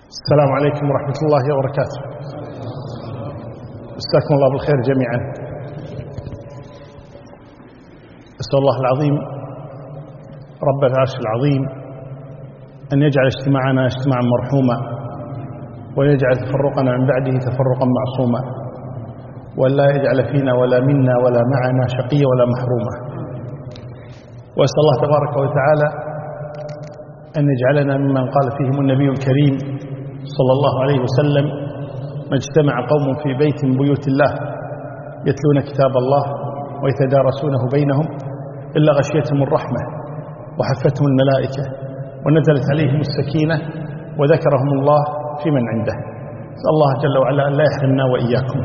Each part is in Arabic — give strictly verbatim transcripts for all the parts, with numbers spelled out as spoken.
السلام عليكم ورحمة الله وبركاته. مساكم الله بالخير جميعا. أسأل الله العظيم رب العرش العظيم أن يجعل اجتماعنا اجتماعا مرحوما، ويجعل تفرقنا من بعده تفرقا معصوما، ولا يجعل فينا ولا منا ولا معنا شقيا ولا محروما. وأسأل الله تبارك وتعالى أن يجعلنا ممن قال فيهم النبي الكريم صلى الله عليه وسلم: ما اجتمع قوم في بيت من بيوت الله يتلون كتاب الله ويتدارسونه بينهم إلا غشيتهم الرحمة وحفتهم الملائكة ونزلت عليهم السكينة وذكرهم الله في من عنده. نسأل الله جل وعلا أن لا يحرمنا وإياكم.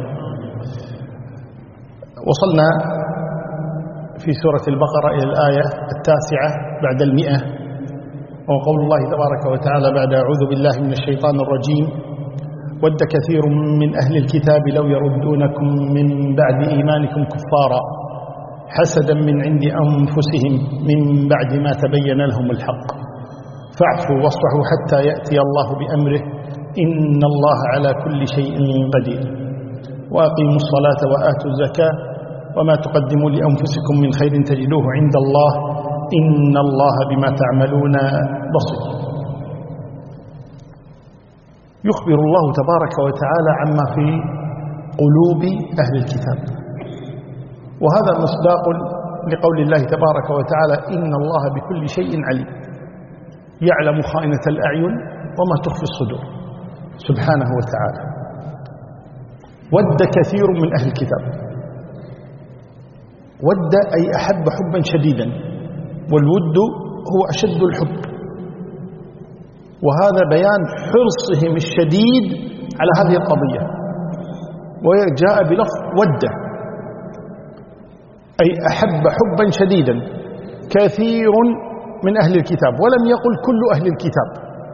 وصلنا في سورة البقرة إلى الآية التاسعة بعد المئة، وقول الله تبارك وتعالى بعد: أعوذ بالله من الشيطان الرجيم: ود كثير من أهل الكتاب لو يردونكم من بعد إيمانكم كفارا حسدا من عند أنفسهم من بعد ما تبين لهم الحق فاعفوا واصفحوا حتى يأتي الله بأمره إن الله على كل شيء قدير. وأقيموا الصلاة وآتوا الزكاة وما تقدموا لأنفسكم من خير تجدوه عند الله إن الله بما تعملون بصير. يخبر الله تبارك وتعالى عما في قلوب أهل الكتاب، وهذا مصداق لقول الله تبارك وتعالى: إن الله بكل شيء عليم يعلم خائنة الأعين وما تخفي الصدور سبحانه وتعالى. ود كثير من أهل الكتاب، ود أي أحب حبا شديدا، والود هو أشد الحب، وهذا بيان حرصهم الشديد على هذه القضية. وجاء بلفظ ود أي أحب حبا شديدا كثير من أهل الكتاب، ولم يقل كل أهل الكتاب،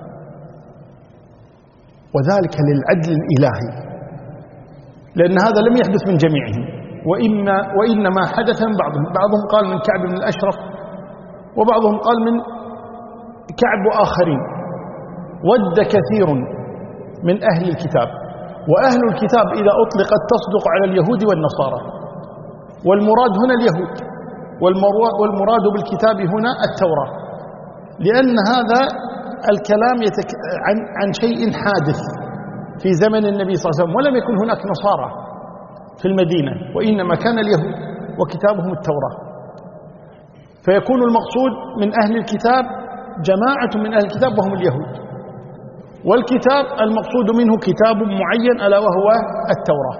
وذلك للعدل الإلهي، لأن هذا لم يحدث من جميعهم، وإما وإنما حدث من بعضهم. بعضهم قال من كعب بن الأشرف، وبعضهم قال من كعب وآخرين. ود كثير من أهل الكتاب، وأهل الكتاب إذا أطلقت تصدق على اليهود والنصارى، والمراد هنا اليهود، والمراد بالكتاب هنا التوراة، لأن هذا الكلام يتك... عن... عن شيء حادث في زمن النبي صلى الله عليه وسلم، ولم يكن هناك نصارى في المدينة، وإنما كان اليهود وكتابهم التوراة. فيكون المقصود من أهل الكتاب جماعة من أهل الكتاب وهم اليهود، والكتاب المقصود منه كتاب معين ألا وهو التوراة.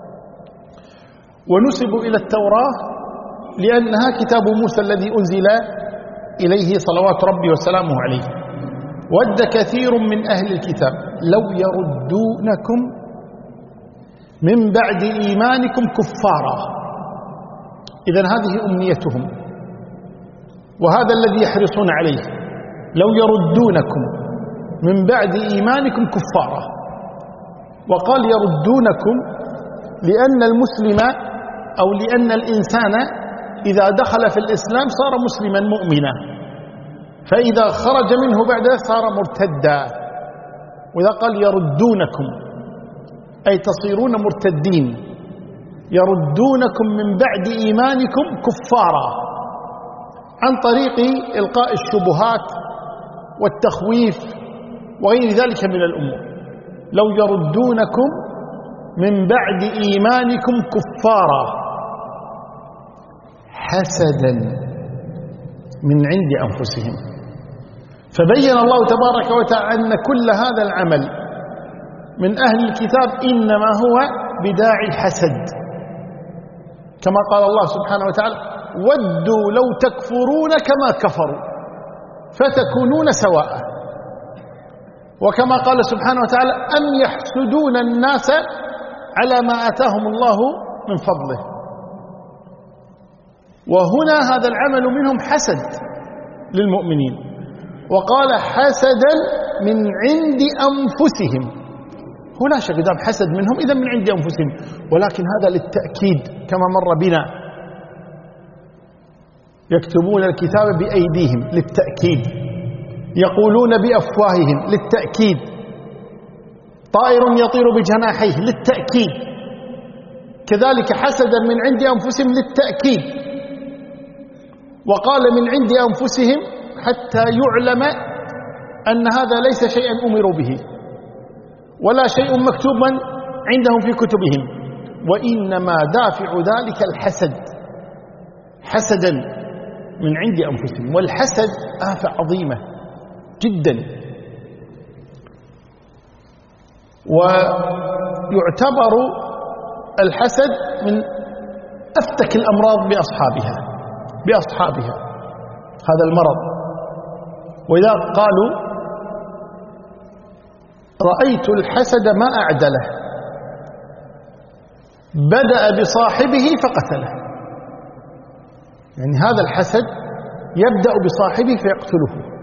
ونسبوا إلى التوراة لأنها كتاب موسى الذي أنزل إليه صلوات ربي وسلامه عليه. ود كثير من أهل الكتاب لو يردونكم من بعد إيمانكم كفارا. إذن هذه أمنيتهم، وهذا الذي يحرصون عليه: لو يردونكم من بعد إيمانكم كفارا. وقال يردونكم لأن المسلم أو لأن الإنسان إذا دخل في الإسلام صار مسلما مؤمنا، فإذا خرج منه بعده صار مرتدا. وإذا قال يردونكم أي تصيرون مرتدين، يردونكم من بعد إيمانكم كفارا، عن طريق إلقاء الشبهات والتخويف وغير ذلك من الأمور. لو يردونكم من بعد إيمانكم كفارا حسدا من عند أنفسهم. فبين الله تبارك وتعالى أن كل هذا العمل من أهل الكتاب إنما هو بداعي الحسد، كما قال الله سبحانه وتعالى: ودوا لو تكفرون كما كفروا فتكونون سواء. وكما قال سبحانه وتعالى: أم يحسدون الناس على ما آتاهم الله من فضله. وهنا هذا العمل منهم حسد للمؤمنين، وقال حسدا من عند أنفسهم. هنا شقدام حسد منهم، إذا من عند أنفسهم، ولكن هذا للتأكيد كما مر بنا: يكتبون الكتاب بأيديهم للتأكيد، يقولون بأفواههم للتأكيد. طائر يطير بجناحيه للتأكيد، كذلك حسدا من عند أنفسهم للتأكيد، وقال من عند أنفسهم حتى يعلم أن هذا ليس شيئا أمروا به ولا شيء مكتوبا عندهم في كتبهم، وإنما دافع ذلك الحسد، حسدا من عند أنفسهم. والحسد آفة عظيمة جدا، ويعتبر الحسد من أفتك الأمراض بأصحابها بأصحابها هذا المرض. وإذا قالوا رأيت الحسد ما أعدله، بدأ بصاحبه فقتله، يعني هذا الحسد يبدأ بصاحبه فيقتله.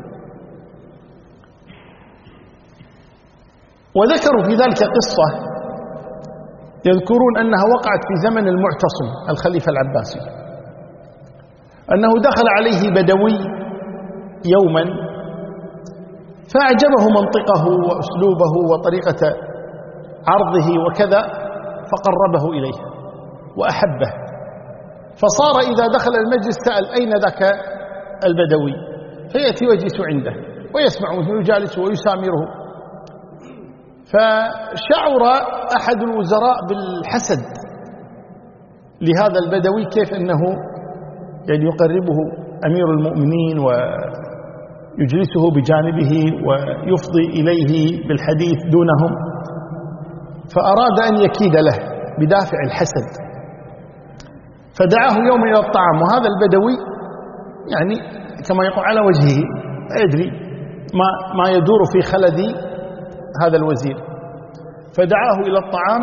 وذكروا في ذلك قصة يذكرون أنها وقعت في زمن المعتصم الخليفة العباسي، أنه دخل عليه بدوي يوما فأعجبه منطقه وأسلوبه وطريقة عرضه وكذا، فقربه إليه وأحبه، فصار إذا دخل المجلس سأل أين ذاك البدوي، فيأتي ويجلس عنده ويسمعه ويجالسه ويسامره. فشعر أحد الوزراء بالحسد لهذا البدوي، كيف أنه يعني يقربه أمير المؤمنين ويجلسه بجانبه ويفضي إليه بالحديث دونهم، فأراد أن يكيد له بدافع الحسد، فدعاه يوم إلى الطعام، وهذا البدوي يعني كما يقول على وجهه لا يدري ما, ما يدور في خلد هذا الوزير، فدعاه إلى الطعام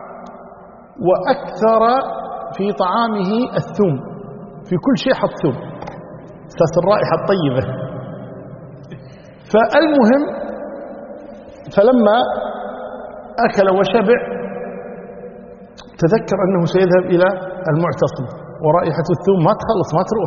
وأكثر في طعامه الثوم، في كل شيء حط ثوم أساس الرائحة الطيبة. فالمهم فلما أكل وشبع تذكر أنه سيذهب إلى المعتصم ورائحة الثوم ما تخلص ما تروح،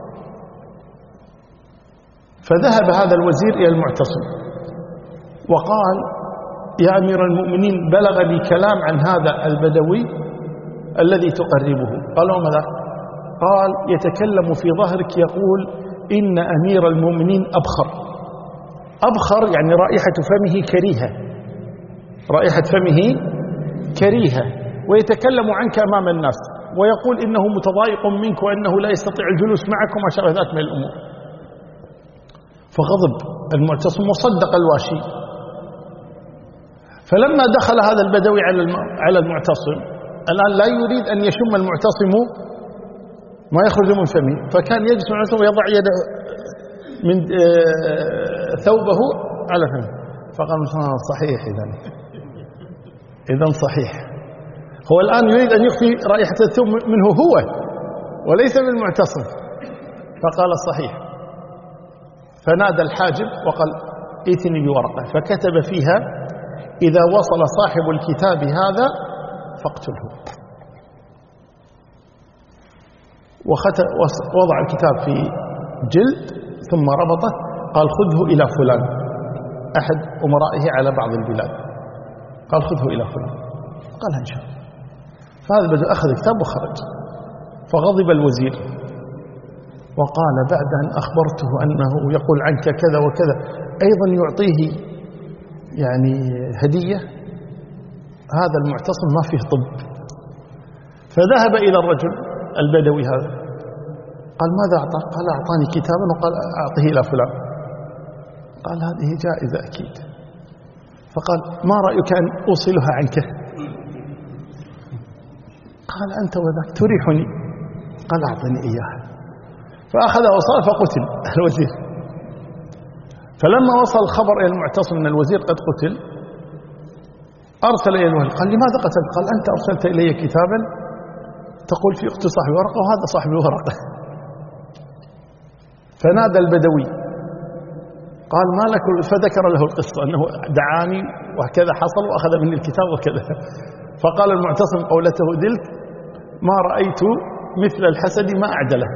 فذهب هذا الوزير إلى المعتصم وقال يا أمير المؤمنين بلغني كلام عن هذا البدوي الذي تقربه. قال وماذا؟ قال يتكلم في ظهرك يقول إن أمير المؤمنين أبخر. أبخر يعني رائحة فمه كريهة، رائحة فمه كريهة، ويتكلم عنك أمام الناس ويقول إنه متضايق منك وأنه لا يستطيع الجلوس معكم وشابه ذات من الأمور. فغضب المعتصم وصدق الواشي. فلما دخل هذا البدوي على المعتصم الآن لا يريد أن يشم المعتصم ما يخرج من فمه، فكان يجلس مع المعتصم ويضع يده من ثوبه على فمه، فقال صحيح إذن إذن صحيح، هو الآن يريد أن يخفي رائحة الثوب منه هو وليس بالمعتصم، فقال صحيح. فنادى الحاجب وقال ائتني بورقة، فكتب فيها إذا وصل صاحب الكتاب هذا فاقتله. ووضع الكتاب في جلد ثم ربطه، قال خذه إلى فلان أحد أمرائه على بعض البلاد، قال خذه إلى فلان، قال إن شاء الله. فهذا بدأ أخذ الكتاب وخرج، فغضب الوزير وقال بعد أن أخبرته أنه يقول عنك كذا وكذا أيضا يعطيه يعني هدية، هذا المعتصم ما فيه طب. فذهب إلى الرجل البدوي هذا قال ماذا أعطى؟ قال أعطاني كتابا وقال أعطيه إلى فلان. قال هذه جائزة أكيد. فقال ما رأيك أن أوصلها عنك؟ قال أنت وذاك تريحني. قال أعطني إياها. فأخذ وصل فقتل الوزير. فلما وصل الخبر إلى المعتصم أن الوزير قد قتل أرسل إلى الوالي قال لماذا قتلت؟ قال أنت أرسلت إلي كتابا تقول في أخت صاحب ورقة وهذا صاحب ورقة. فنادى البدوي قال ما لك؟ فذكر له القصة أنه دعاني وكذا حصل وأخذ مني الكتاب وكذا. فقال المعتصم قولته دلت ما رأيت مثل الحسد ما أعدله،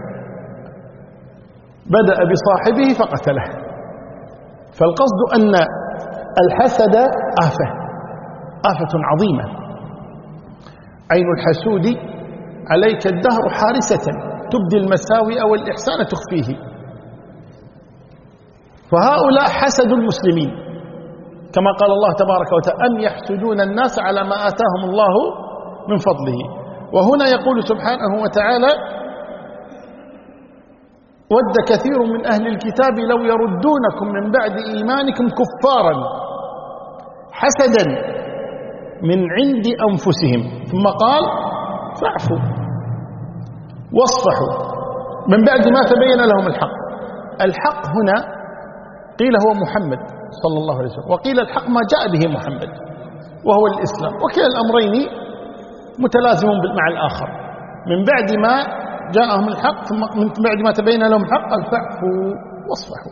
بدأ بصاحبه فقتله. فالقصد أن الحسد آفة آفة عظيمة. عين الحسود عليك الدهر حارسة تبدي المساوئ والإحسان تخفيه. فهؤلاء حسدوا المسلمين كما قال الله تبارك وتعالى أم يحسدون الناس على ما آتاهم الله من فضله. وهنا يقول سبحانه وتعالى ود كثير من أهل الكتاب لو يردونكم من بعد إيمانكم كفارا حسدا من عند أنفسهم ثم قال فاعفوا واصفحوا من بعد ما تبين لهم الحق. الحق هنا قيل هو محمد صلى الله عليه وسلم، وقيل الحق ما جاء به محمد وهو الإسلام، وكلا الأمرين متلازم مع الآخر. من بعد ما جاءهم الحق ثم من بعد ما تبين لهم الحق قال فاعفوا واصفحوا.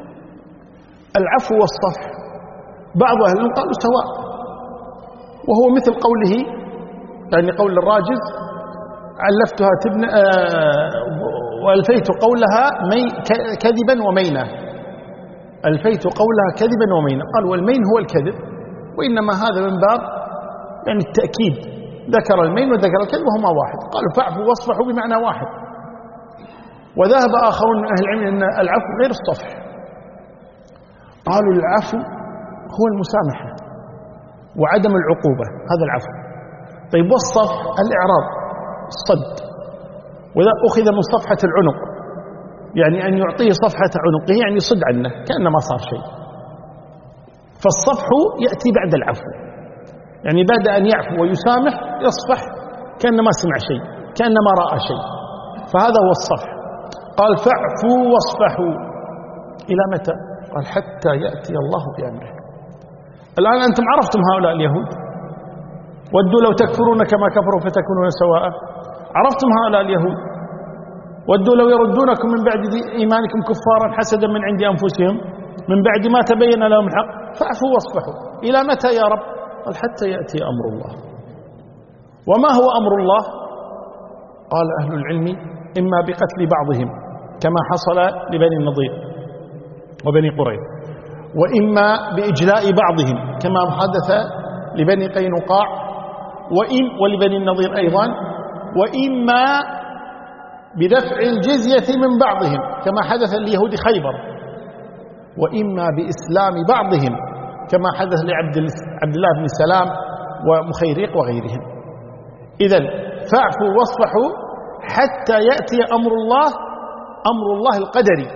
العفو والصفح بعض أهل العلم قالوا سواء، وهو مثل قوله يعني قول الراجز علفتها تبن آه وألفيت قولها مي كذبا ومينا، ألفيت قولها كذبا ومينا. قال والمين هو الكذب، وإنما هذا من باب يعني التأكيد، ذكر المين وذكر الكذب وهما واحد. قالوا فاعفوا واصفحوا بمعنى واحد. وذهب آخرون من أهل العلم أن العفو غير الصفح، قالوا العفو هو المسامحة وعدم العقوبة، هذا العفو. طيب والصفح الإعراض الصد، وإذا أخذ من صفحة العنق يعني أن يعطيه صفحة عنقه يعني يصد عنه كأنما صار شيء. فالصفح يأتي بعد العفو، يعني بعد أن يعفو ويسامح يصفح كأنما سمع شيء كأنما رأى شيء، فهذا هو الصفح. قال فاعفوا واصفحوا إلى متى؟ قال حتى يأتي الله بأمره. الآن أنتم عرفتم هؤلاء اليهود ودوا لو تكفرون كما كفروا فتكونون سواء. عرفتم هؤلاء اليهود ودوا لو يردونكم من بعد إيمانكم كفارا حسدا من عند أنفسهم من بعد ما تبين لهم الحق فاعفوا واصفحوا. إلى متى يا رب؟ قال حتى يأتي أمر الله. وما هو أمر الله؟ قال أهل العلم إما بقتل بعضهم كما حصل لبني النضير وبني قريظة، وإما بإجلاء بعضهم كما حدث لبني قينقاع وإن ولبني النضير أيضا، وإما بدفع الجزية من بعضهم كما حدث ليهود خيبر، وإما بإسلام بعضهم كما حدث لعبد الله بن سلام ومخيريق وغيرهم. إذن فاعفوا واصفحوا حتى يأتي أمر الله، أمر الله القدري.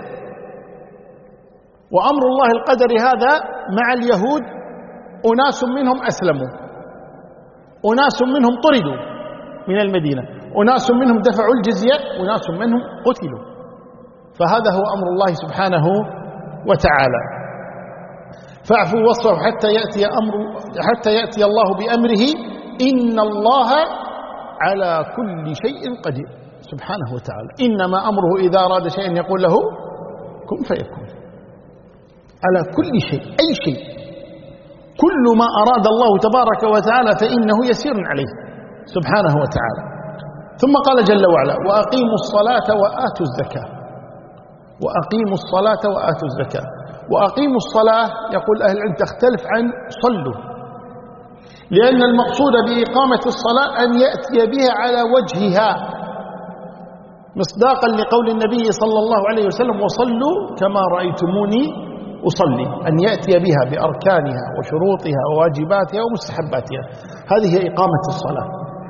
وأمر الله القدري هذا مع اليهود أناس منهم أسلموا، أناس منهم طردوا من المدينة، أناس منهم دفعوا الجزية، أناس منهم قتلوا. فهذا هو أمر الله سبحانه وتعالى. فاعفوا واصفحوا حتى يأتي أمر حتى يأتي الله بأمره إن الله على كل شيء قدير سبحانه وتعالى. إنما أمره إذا أراد شيئا يقول له كن فيكون. على كل شيء، أي شيء، كل ما أراد الله تبارك وتعالى فإنه يسير عليه سبحانه وتعالى. ثم قال جل وعلا وأقيموا الصلاة وآتوا الزكاة. وأقيموا الصلاة وآتوا الزكاة. وأقيموا الصلاة يقول أهل العلم تختلف عن صلوا، لأن المقصود بإقامة الصلاة أن يأتي بها على وجهها مصداقا لقول النبي صلى الله عليه وسلم وصلوا كما رأيتموني أصلي، أن يأتي بها بأركانها وشروطها وواجباتها ومستحباتها. هذه هي إقامة الصلاة.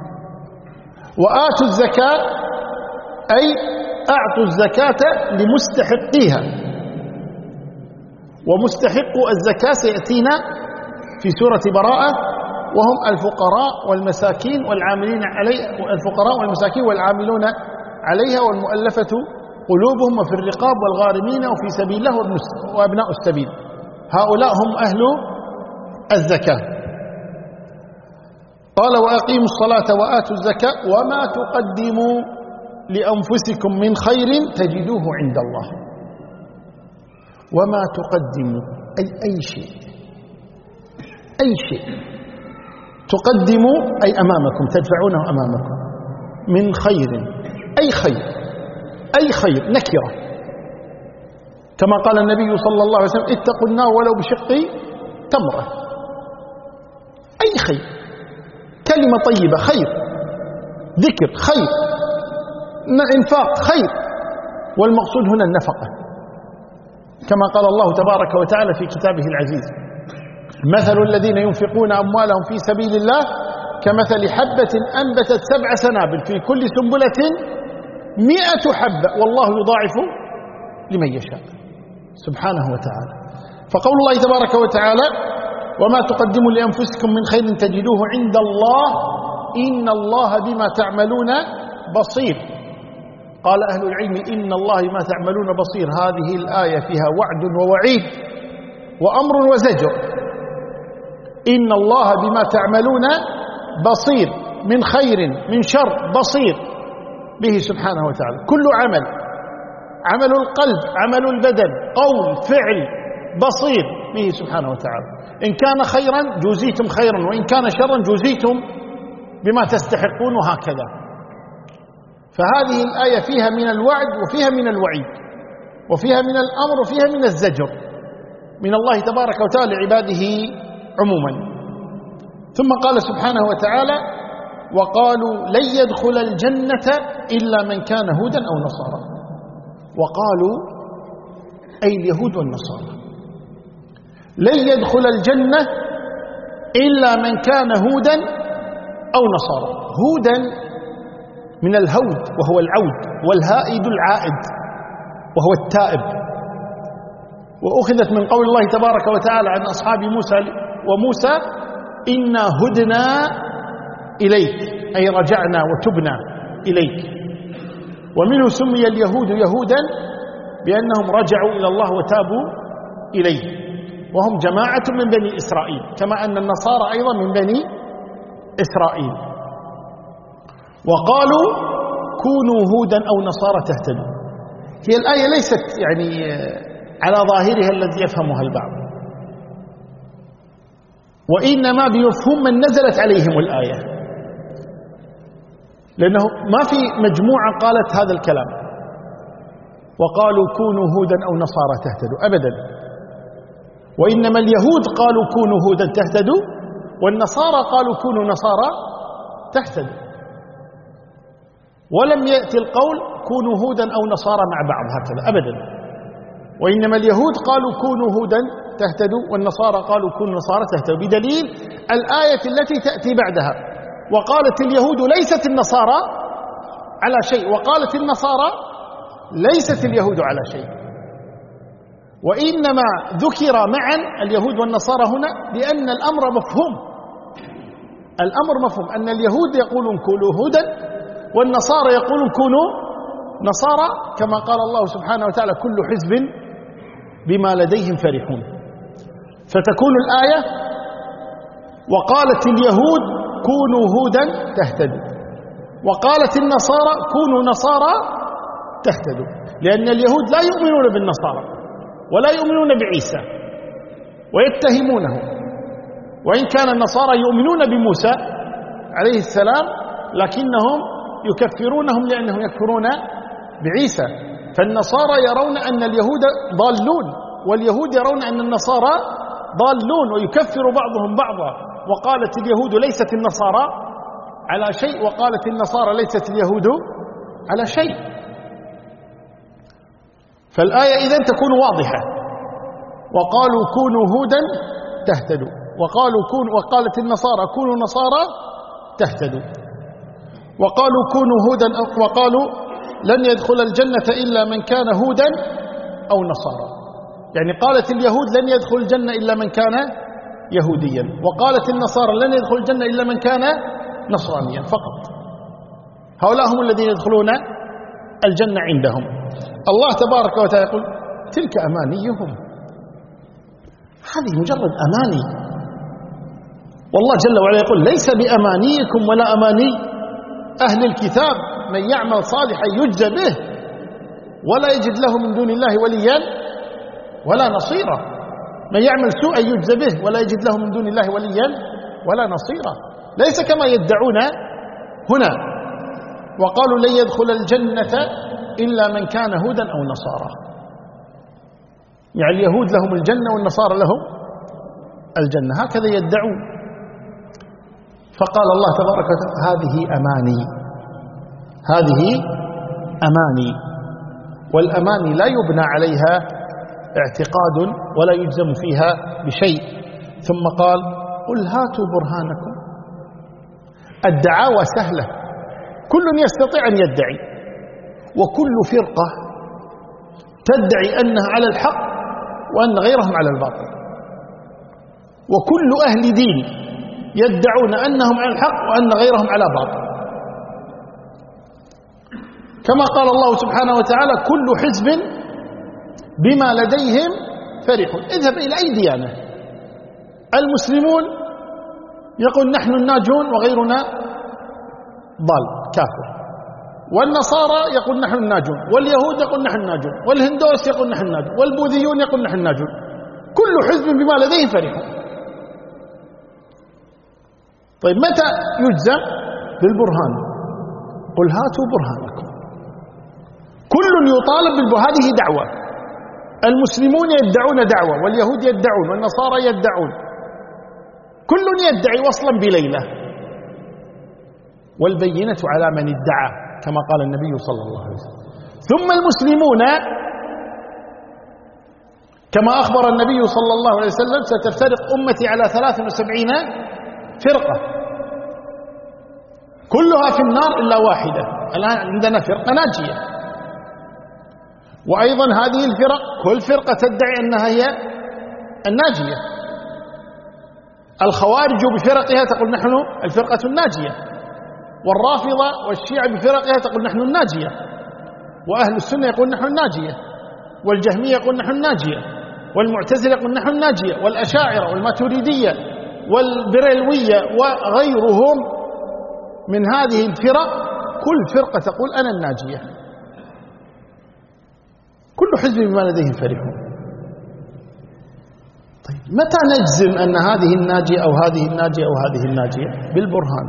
وآتوا الزكاة أي أعطوا الزكاة لمستحقيها، ومستحق الزكاة سيأتينا في سورة براءة وهم الفقراء والمساكين والعاملين عليها، الفقراء والمساكين والعاملون عليها والمؤلفة قلوبهم وفي الرقاب والغارمين وفي سبيل الله وابناء السبيل. هؤلاء هم أهل الزكاة. قال وأقيموا الصلاة وآتوا الزكاة وما تقدموا لأنفسكم من خير تجدوه عند الله. وما تقدموا أي أي شيء، أي شيء تقدموا أي أمامكم، تدفعونه أمامكم من خير، أي خير، أي خير نكرة، كما قال النبي صلى الله عليه وسلم اتقوا النار ولو بشق تمرة. أي خير، كلمة طيبة خير، ذكر خير، إنفاق خير، والمقصود هنا النفقة، كما قال الله تبارك وتعالى في كتابه العزيز: مثل الذين ينفقون أموالهم في سبيل الله كمثل حبة أنبتت سبع سنابل في كل سنبلة مئة حبة والله يضاعف لمن يشاء سبحانه وتعالى. فقول الله تبارك وتعالى: وما تقدموا لأنفسكم من خير تجدوه عند الله إن الله بما تعملون بصير. قال أهل العلم: إن الله بما تعملون بصير، هذه الآية فيها وعد ووعيد وأمر وزجر. إن الله بما تعملون بصير، من خير من شر بصير به سبحانه وتعالى. كل عمل، عمل القلب، عمل البدن، قول، فعل، بصير به سبحانه وتعالى. إن كان خيرا جوزيتم خيرا، وإن كان شرا جوزيتم بما تستحقون، وهكذا. فهذه الآية فيها من الوعد وفيها من الوعيد وفيها من الأمر وفيها من الزجر من الله تبارك وتعالى لعباده عموما. ثم قال سبحانه وتعالى: وقالوا لن يدخل الجنة إلا من كان هودا أو نصارى. وقالوا أي اليهود والنصارى لن يدخل الجنة إلا من كان هودا أو نصارى. هودا من الهود وهو العود، والهائد العائد وهو التائب. وأخذت من قول الله تبارك وتعالى عن أصحاب موسى وموسى: إنا هدنا إليك، أي رجعنا وتبنا إليك. ومنه سمي اليهود يهودا بأنهم رجعوا إلى الله وتابوا إليه، وهم جماعة من بني إسرائيل، كما أن النصارى أيضا من بني إسرائيل. وقالوا كونوا هودا أو نصارى تهتدوا. هي الآية ليست يعني على ظاهرها الذي يفهمها البعض، وإنما بمفهوم من نزلت عليهم الآية، لأنه ما في مجموعة قالت هذا الكلام وقالوا كونوا هودا أو نصارى تهتدوا أبدا، وإنما اليهود قالوا كونوا هودا تهتدوا، والنصارى قالوا كونوا نصارى تهتدوا. ولم يأتي القول كونوا هودا أو نصارى مع بعض هكذا أبدا، وإنما اليهود قالوا كونوا هودا تهتدوا، والنصارى قالوا كونوا نصارى تهتدوا، بدليل الآية التي تأتي بعدها: وقالت اليهود ليست النصارى على شيء، وقالت النصارى ليست اليهود على شيء. وإنما ذكر معا اليهود والنصارى هنا لأن الأمر مفهوم، الأمر مفهوم أن اليهود يقولون كونوا هودا، والنصارى يقولون كونوا نصارى، كما قال الله سبحانه وتعالى: كل حزب بما لديهم فرحون. فتكون الآية: وقالت اليهود كونوا هودا تهتدوا، وقالت النصارى كونوا نصارى تهتدوا، لأن اليهود لا يؤمنون بالنصارى ولا يؤمنون بعيسى ويتهمونه، وإن كان النصارى يؤمنون بموسى عليه السلام لكنهم يكفرونهم لأنهم يكفرون بعيسى. فالنصارى يرون أن اليهود ضالون، واليهود يرون أن النصارى ضالون، ويكفر بعضهم بعضا. وقالت اليهود ليست النصارى على شيء، وقالت النصارى ليست اليهود على شيء. فالآية إذن تكون واضحة: وقالوا كونوا هودا تهتدوا، وقالوا كون وقالت النصارى كونوا نصارى تهتدوا، وقالوا كونوا هودا، وقالوا لن يدخل الجنة إلا من كان هودا أو نصارى. يعني قالت اليهود لن يدخل الجنة إلا من كان يهوديا، وقالت النصارى لن يدخل الجنة إلا من كان نصرانيا فقط. هؤلاء هم الذين يدخلون الجنة عندهم. الله تبارك وتعالى يقول: تلك أمانيهم، هذه مجرد أماني. والله جل وعلا يقول: ليس بأمانيكم ولا أماني أهل الكتاب، من يعمل صالحا يجزى به ولا يجد له من دون الله وليا ولا نصيرا. من يعمل سوءا يجزى به ولا يجد له من دون الله وليا ولا نصيرا. ليس كما يدعون هنا: وقالوا لن يدخل الجنة إلا من كان هودا أو نصارى. يعني اليهود لهم الجنة والنصارى لهم الجنة، هكذا يدعون. فقال الله تبارك وتعالى هذه أماني، هذه أماني، والأماني لا يبنى عليها اعتقاد ولا يجزم فيها بشيء. ثم قال قل هاتوا برهانكم. الدعاوى سهلة، كل يستطيع أن يدعي، وكل فرقة تدعي أنها على الحق وأن غيرهم على الباطل، وكل أهل دين يدعون أنهم على الحق وأن غيرهم على باطل، كما قال الله سبحانه وتعالى كل حزب بما لديهم فرحون. اذهب إلى أي ديانة، المسلمون يقول نحن الناجون وغيرنا ضال كافر، والنصارى يقول نحن الناجون، واليهود يقول نحن الناجون، والهندوس يقول نحن الناجون، والبوذيون يقول نحن الناجون، كل حزب بما لديهم فرحون. طيب متى يجزم؟ بالبرهان. قل هاتوا برهانكم. كل يطالب بالبرهان، هذه دعوة. المسلمون يدعون دعوة، واليهود يدعون، والنصارى يدعون، كل يدعي وصلا بليلة، والبينة على من ادعى كما قال النبي صلى الله عليه وسلم. ثم المسلمون كما أخبر النبي صلى الله عليه وسلم ستفترق أمتي على ثلاث وسبعين فرقة كلها في النار إلا واحدة. الآن عندنا فرقة ناجية، وأيضا هذه الفرق كل فرقة تدعي أنها هي الناجية. الخوارج بفرقها تقول نحن الفرقة الناجية، والرافضة والشيعة بفرقها تقول نحن الناجية، وأهل السنة يقول نحن الناجية، والجهمية يقول نحن الناجية، والمعتزلة يقول نحن الناجية، والأشاعرة والماتريدية والبريلوية وغيرهم من هذه الفرق كل فرقة تقول أنا الناجية. كل حزب بما لديهم فرحون. طيب متى نجزم أن هذه الناجية أو هذه الناجية أو هذه الناجية؟ بالبرهان.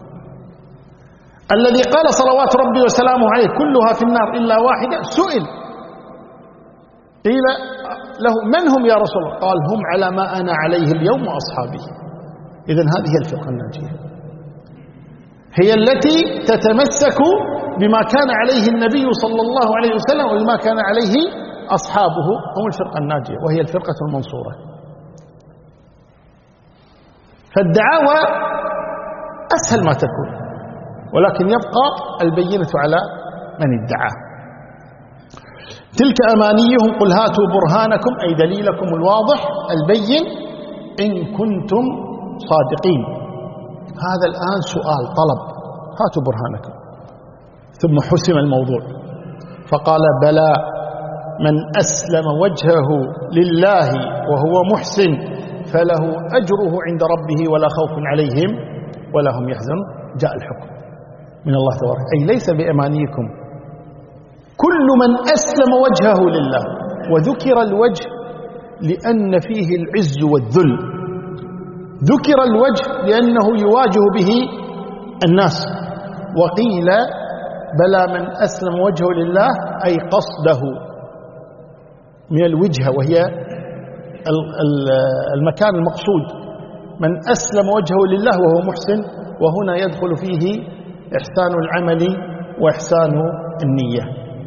الذي قال صلوات ربي وسلامه عليه كلها في النار إلا واحدة سئل قيل له من هم يا رسول الله؟ قال هم على ما أنا عليه اليوم وأصحابي. إذن هذه هي الفرقة الناجية، هي التي تتمسك بما كان عليه النبي صلى الله عليه وسلم وبما كان عليه أصحابه، هم الفرقة الناجية وهي الفرقة المنصورة. فالدعاوى أسهل ما تكون، ولكن يبقى البينة على من ادعى. تلك أمانيهم قل هاتوا برهانكم، أي دليلكم الواضح البين إن كنتم صادقين. هذا الآن سؤال طلب، هاتوا برهانكم. ثم حسم الموضوع فقال بلى من أسلم وجهه لله وهو محسن فله أجره عند ربه ولا خوف عليهم ولا هم يحزنون. جاء الحكم من الله تبارك، أي ليس بأمانيكم، كل من أسلم وجهه لله. وذكر الوجه لأن فيه العز والذل، ذكر الوجه لأنه يواجه به الناس. وقيل بلى من أسلم وجهه لله أي قصده من الوجهة وهي المكان المقصود. من أسلم وجهه لله وهو محسن، وهنا يدخل فيه إحسان العمل وإحسان النية،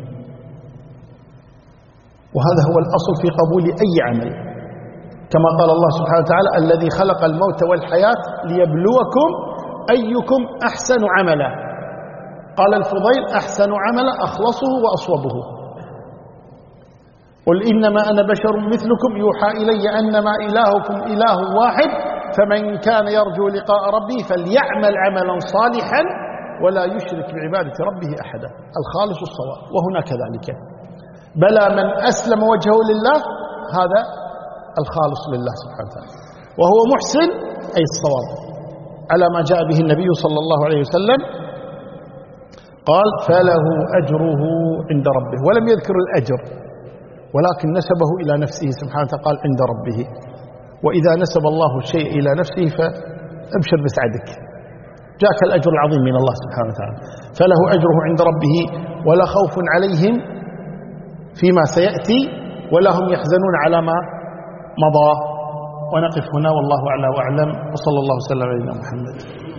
وهذا هو الأصل في قبول أي عمل، كما قال الله سبحانه وتعالى الذي خلق الموت والحياة ليبلوكم أيكم أحسن عملا. قال الفضيل أحسن عملا أخلصه وأصوبه. قل إنما أنا بشر مثلكم يوحى إلي أنما إلهكم إله واحد فمن كان يرجو لقاء ربه فليعمل عملا صالحا ولا يشرك بعبادة ربه أحدا، الخالص الصواب. وهنا كذلك بلى من أسلم وجهه لله، هذا الخالص لله سبحانه وتعالى، وهو محسن أي الصواب على ما جاء به النبي صلى الله عليه وسلم. قال فله أجره عند ربه، ولم يذكر الأجر ولكن نسبه إلى نفسه سبحانه وتعالى، قال عند ربه. وإذا نسب الله الشيء إلى نفسه فأبشر بسعدك، جاءك الأجر العظيم من الله سبحانه وتعالى. فله أجره عند ربه ولا خوف عليهم فيما سيأتي ولا هم يحزنون على ما مضى. ونقف هنا والله أعلى وأعلم، وصلى الله وسلم على محمد.